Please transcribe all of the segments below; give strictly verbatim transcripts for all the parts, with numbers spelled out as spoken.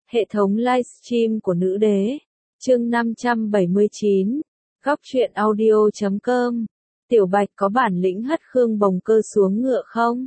Hệ thống livestream của nữ đế. Chương năm trăm bảy mươi chín. Góc truyện audio chấm com. Tiểu Bạch có bản lĩnh hất Khương Bồng Cơ xuống ngựa không?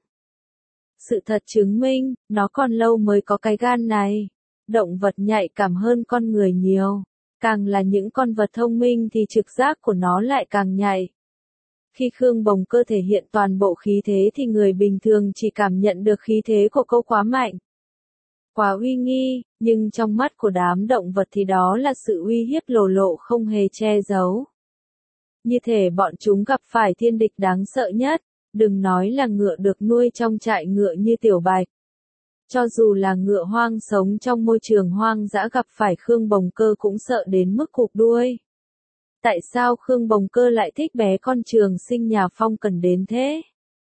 Sự thật chứng minh, nó còn lâu mới có cái gan này. Động vật nhạy cảm hơn con người nhiều. Càng là những con vật thông minh thì trực giác của nó lại càng nhạy. Khi Khương Bồng Cơ thể hiện toàn bộ khí thế thì người bình thường chỉ cảm nhận được khí thế của cô quá mạnh, quá uy nghi, nhưng trong mắt của đám động vật thì đó là sự uy hiếp lồ lộ không hề che giấu. Như thể bọn chúng gặp phải thiên địch đáng sợ nhất, đừng nói là ngựa được nuôi trong trại ngựa như Tiểu Bạch. Cho dù là ngựa hoang sống trong môi trường hoang dã gặp phải Khương Bồng Cơ cũng sợ đến mức cụp đuôi. Tại sao Khương Bồng Cơ lại thích bé con Trường Sinh nhà Phong Cần đến thế?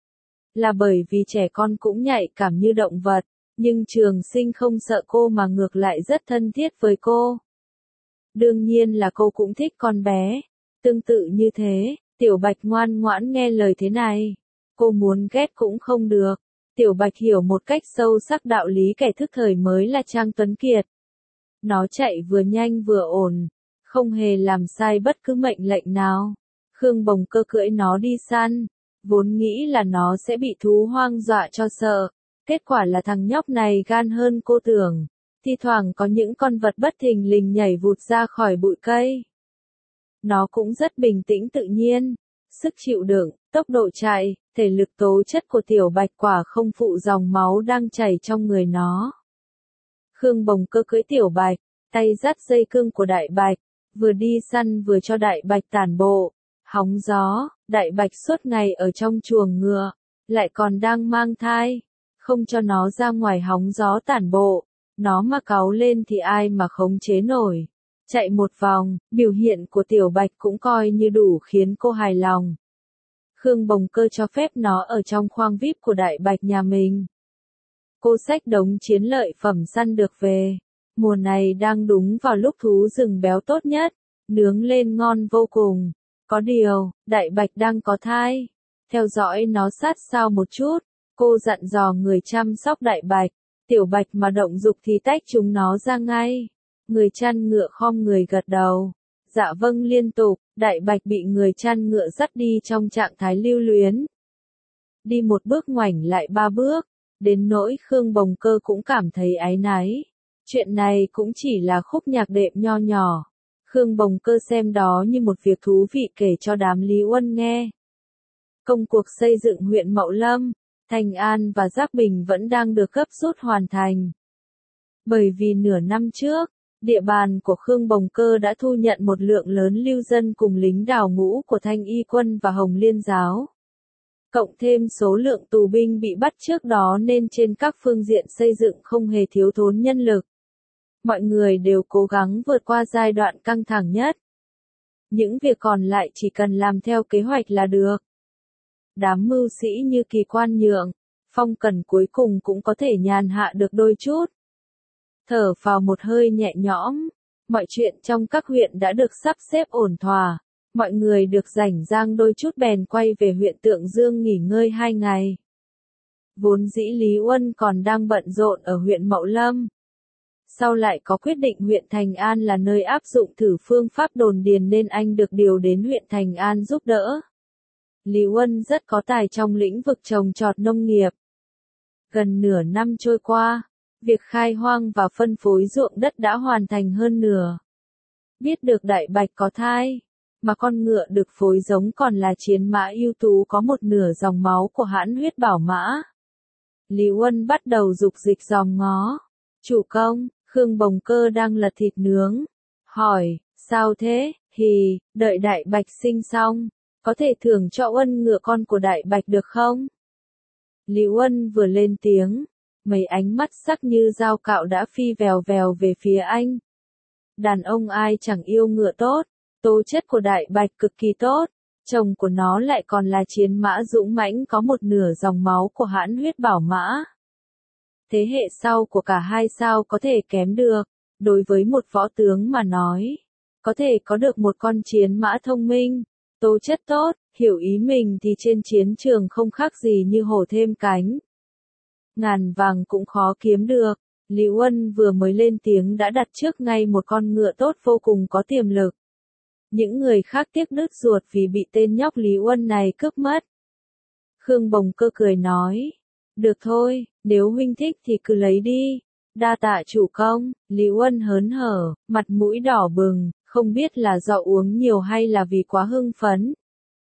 Là bởi vì trẻ con cũng nhạy cảm như động vật, nhưng Trường Sinh không sợ cô mà ngược lại rất thân thiết với cô. Đương nhiên là cô cũng thích con bé. Tương tự như thế, Tiểu Bạch ngoan ngoãn nghe lời thế này. Cô muốn ghét cũng không được. Tiểu Bạch hiểu một cách sâu sắc đạo lý kẻ thức thời mới là Trang Tuấn Kiệt. Nó chạy vừa nhanh vừa ổn, không hề làm sai bất cứ mệnh lệnh nào. Khương Bồng Cơ cưỡi nó đi săn, vốn nghĩ là nó sẽ bị thú hoang dọa cho sợ. Kết quả là thằng nhóc này gan hơn cô tưởng. Thi thoảng có những con vật bất thình lình nhảy vụt ra khỏi bụi cây. Nó cũng rất bình tĩnh tự nhiên. Sức chịu đựng, tốc độ chạy, thể lực tố chất của Tiểu Bạch quả không phụ dòng máu đang chảy trong người nó. Khương Bồng Cơ cưỡi Tiểu Bạch, tay dắt dây cương của Đại Bạch, vừa đi săn vừa cho Đại Bạch tản bộ, hóng gió. Đại Bạch suốt ngày ở trong chuồng ngựa, lại còn đang mang thai, không cho nó ra ngoài hóng gió tản bộ, nó mà cáu lên thì ai mà khống chế nổi. Chạy một vòng, biểu hiện của Tiểu Bạch cũng coi như đủ khiến cô hài lòng. Khương Bồng Cơ cho phép nó ở trong khoang vi ai pi của Đại Bạch nhà mình. Cô xách đống chiến lợi phẩm săn được về. Mùa này đang đúng vào lúc thú rừng béo tốt nhất, nướng lên ngon vô cùng. Có điều, Đại Bạch đang có thai. Theo dõi nó sát sao một chút, cô dặn dò người chăm sóc Đại Bạch. Tiểu Bạch mà động dục thì tách chúng nó ra ngay. Người chăn ngựa khom người gật đầu. Dạ vâng liên tục. Đại Bạch bị người chăn ngựa dắt đi trong trạng thái lưu luyến. Đi một bước ngoảnh lại ba bước. Đến nỗi Khương Bồng Cơ cũng cảm thấy áy náy. Chuyện này cũng chỉ là khúc nhạc đệm nho nhỏ. Khương Bồng Cơ xem đó như một việc thú vị kể cho đám Lý Uân nghe. Công cuộc xây dựng huyện Mậu Lâm, Thành An và Giác Bình vẫn đang được gấp rút hoàn thành. Bởi vì nửa năm trước, địa bàn của Khương Bồng Cơ đã thu nhận một lượng lớn lưu dân cùng lính đào ngũ của Thanh Y quân và Hồng Liên giáo. Cộng thêm số lượng tù binh bị bắt trước đó nên trên các phương diện xây dựng không hề thiếu thốn nhân lực. Mọi người đều cố gắng vượt qua giai đoạn căng thẳng nhất. Những việc còn lại chỉ cần làm theo kế hoạch là được. Đám mưu sĩ như Kỳ Quan Nhượng, Phong Cần cuối cùng cũng có thể nhàn hạ được đôi chút. Thở phào một hơi nhẹ nhõm, mọi chuyện trong các huyện đã được sắp xếp ổn thỏa, mọi người được rảnh rang đôi chút bèn quay về huyện Tượng Dương nghỉ ngơi hai ngày. Vốn dĩ Lý Uân còn đang bận rộn ở huyện Mậu Lâm. Sau lại có quyết định huyện Thành An là nơi áp dụng thử phương pháp đồn điền nên anh được điều đến huyện Thành An giúp đỡ. Lý Uân rất có tài trong lĩnh vực trồng trọt nông nghiệp. Gần nửa năm trôi qua, việc khai hoang và phân phối ruộng đất đã hoàn thành hơn nửa. Biết được Đại Bạch có thai, mà con ngựa được phối giống còn là chiến mã ưu tú có một nửa dòng máu của hãn huyết bảo mã. Lý Uân bắt đầu dục dịch dòm ngó. Chủ công, Khương Bồng Cơ đang lật thịt nướng. Hỏi, sao thế? Hì, đợi Đại Bạch sinh xong, có thể thưởng cho Uân ngựa con của Đại Bạch được không? Lý Uân vừa lên tiếng, mấy ánh mắt sắc như dao cạo đã phi vèo vèo về phía anh. Đàn ông ai chẳng yêu ngựa tốt, tố chất của Đại Bạch cực kỳ tốt, chồng của nó lại còn là chiến mã dũng mãnh có một nửa dòng máu của hãn huyết bảo mã. Thế hệ sau của cả hai sao có thể kém được, đối với một võ tướng mà nói, có thể có được một con chiến mã thông minh, tố chất tốt, hiểu ý mình thì trên chiến trường không khác gì như hổ thêm cánh. Ngàn vàng cũng khó kiếm được, Lý Uân vừa mới lên tiếng đã đặt trước ngay một con ngựa tốt vô cùng có tiềm lực. Những người khác tiếc đứt ruột vì bị tên nhóc Lý Uân này cướp mất. Khương Bồng Cơ cười nói, được thôi, nếu huynh thích thì cứ lấy đi. Đa tạ chủ công. Lý Uân hớn hở, mặt mũi đỏ bừng, không biết là do uống nhiều hay là vì quá hưng phấn.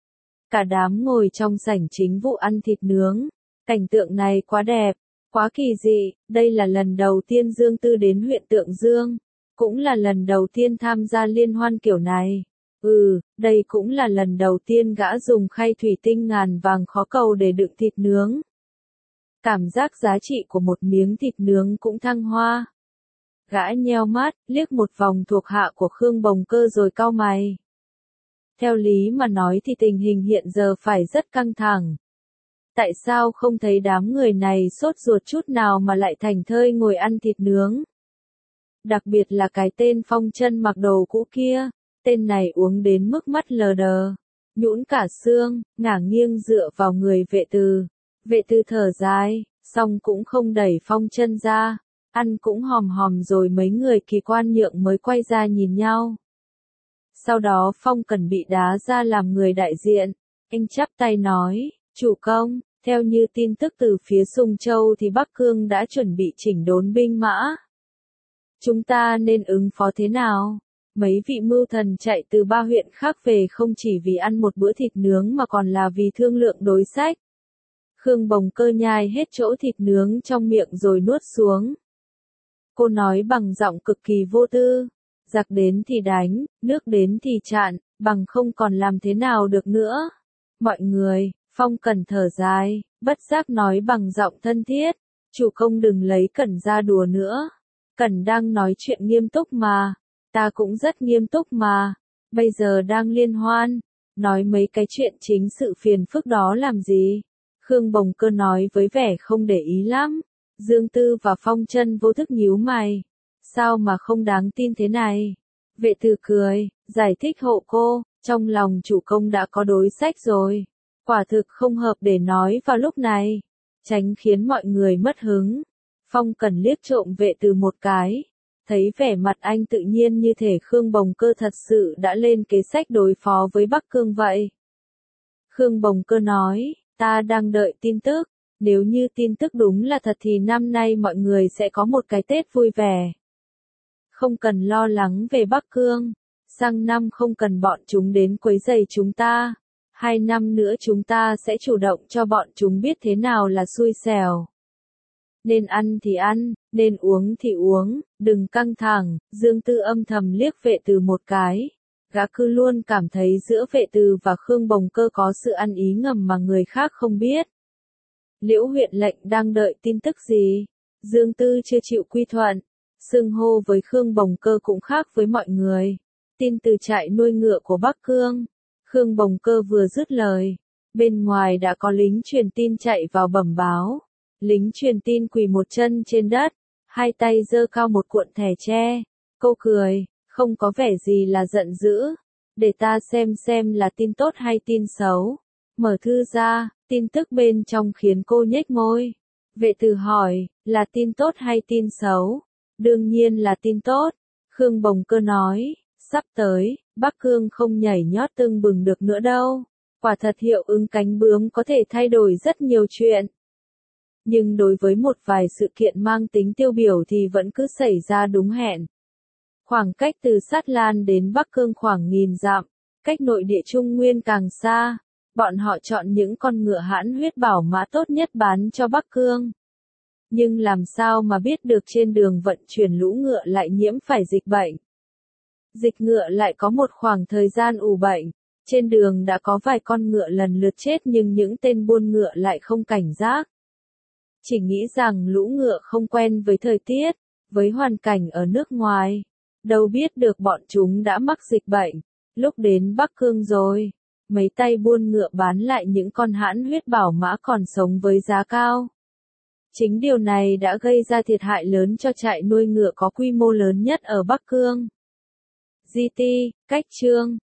Cả đám ngồi trong sảnh chính vụ ăn thịt nướng. Cảnh tượng này quá đẹp, quá kỳ dị, đây là lần đầu tiên Dương Tư đến huyện Tượng Dương. Cũng là lần đầu tiên tham gia liên hoan kiểu này. Ừ, đây cũng là lần đầu tiên gã dùng khay thủy tinh ngàn vàng khó cầu để đựng thịt nướng. Cảm giác giá trị của một miếng thịt nướng cũng thăng hoa. Gã nheo mắt, liếc một vòng thuộc hạ của Khương Bồng Cơ rồi cau mày. Theo lý mà nói thì tình hình hiện giờ phải rất căng thẳng. Tại sao không thấy đám người này sốt ruột chút nào mà lại thành thơi ngồi ăn thịt nướng? Đặc biệt là cái tên Phong Chân mặc đồ cũ kia, tên này uống đến mức mắt lờ đờ, nhũn cả xương, ngả nghiêng dựa vào người vệ từ. Vệ từ thở dài, xong cũng không đẩy Phong Chân ra, ăn cũng hòm hòm rồi mấy người kỳ quan nhượng mới quay ra nhìn nhau. Sau đó Phong Cần bị đá ra làm người đại diện, anh chắp tay nói, chủ công, theo như tin tức từ phía Sùng Châu thì Bắc Cương đã chuẩn bị chỉnh đốn binh mã. Chúng ta nên ứng phó thế nào? Mấy vị mưu thần chạy từ ba huyện khác về không chỉ vì ăn một bữa thịt nướng mà còn là vì thương lượng đối sách. Khương Bồng Cơ nhai hết chỗ thịt nướng trong miệng rồi nuốt xuống. Cô nói bằng giọng cực kỳ vô tư, giặc đến thì đánh, nước đến thì chặn, bằng không còn làm thế nào được nữa. Mọi người, Phong Cần thở dài, bất giác nói bằng giọng thân thiết, chủ công đừng lấy Cẩn ra đùa nữa. Cẩn đang nói chuyện nghiêm túc mà, ta cũng rất nghiêm túc mà, bây giờ đang liên hoan, nói mấy cái chuyện chính sự phiền phức đó làm gì? Khương Bồng Cơ nói với vẻ không để ý lắm. Dương Tư và Phong Chân vô thức nhíu mày. Sao mà không đáng tin thế này? Vệ Từ cười, giải thích hộ cô, trong lòng chủ công đã có đối sách rồi. Quả thực không hợp để nói vào lúc này, tránh khiến mọi người mất hứng. Phong Cần liếc trộm Vệ Từ một cái, thấy vẻ mặt anh tự nhiên như thể Khương Bồng Cơ thật sự đã lên kế sách đối phó với Bắc Cương vậy. Khương Bồng Cơ nói, ta đang đợi tin tức, nếu như tin tức đúng là thật thì năm nay mọi người sẽ có một cái Tết vui vẻ. Không cần lo lắng về Bắc Cương, sang năm không cần bọn chúng đến quấy rầy chúng ta, hai năm nữa chúng ta sẽ chủ động cho bọn chúng biết thế nào là xui xẻo. Nên ăn thì ăn, nên uống thì uống, đừng căng thẳng. Dương Tư âm thầm liếc Vệ Từ một cái. Gã cứ luôn cảm thấy giữa Vệ Từ và Khương Bồng Cơ có sự ăn ý ngầm mà người khác không biết. Liễu huyện lệnh đang đợi tin tức gì? Dương Tư chưa chịu quy thuận. Xưng hô với Khương Bồng Cơ cũng khác với mọi người. Tin từ trại nuôi ngựa của Bắc Cương. Khương Bồng Cơ vừa dứt lời, bên ngoài đã có lính truyền tin chạy vào bẩm báo. Lính truyền tin quỳ một chân trên đất, hai tay giơ cao một cuộn thẻ tre. Cô cười, không có vẻ gì là giận dữ. Để ta xem xem là tin tốt hay tin xấu. Mở thư ra, tin tức bên trong khiến cô nhếch môi. Vệ Từ hỏi, là tin tốt hay tin xấu? Đương nhiên là tin tốt. Khương Bồng Cơ nói, sắp tới, Bắc Cương không nhảy nhót tưng bừng được nữa đâu. Quả thật hiệu ứng cánh bướm có thể thay đổi rất nhiều chuyện. Nhưng đối với một vài sự kiện mang tính tiêu biểu thì vẫn cứ xảy ra đúng hẹn. Khoảng cách từ Sát Lan đến Bắc Cương khoảng nghìn dặm, cách nội địa Trung Nguyên càng xa. Bọn họ chọn những con ngựa hãn huyết bảo mã tốt nhất bán cho Bắc Cương. Nhưng làm sao mà biết được trên đường vận chuyển lũ ngựa lại nhiễm phải dịch bệnh. Dịch ngựa lại có một khoảng thời gian ủ bệnh. Trên đường đã có vài con ngựa lần lượt chết nhưng những tên buôn ngựa lại không cảnh giác. Chỉ nghĩ rằng lũ ngựa không quen với thời tiết, với hoàn cảnh ở nước ngoài. Đâu biết được bọn chúng đã mắc dịch bệnh. Lúc đến Bắc Cương rồi, mấy tay buôn ngựa bán lại những con hãn huyết bảo mã còn sống với giá cao. Chính điều này đã gây ra thiệt hại lớn cho trại nuôi ngựa có quy mô lớn nhất ở Bắc Cương. giê tê, cách chương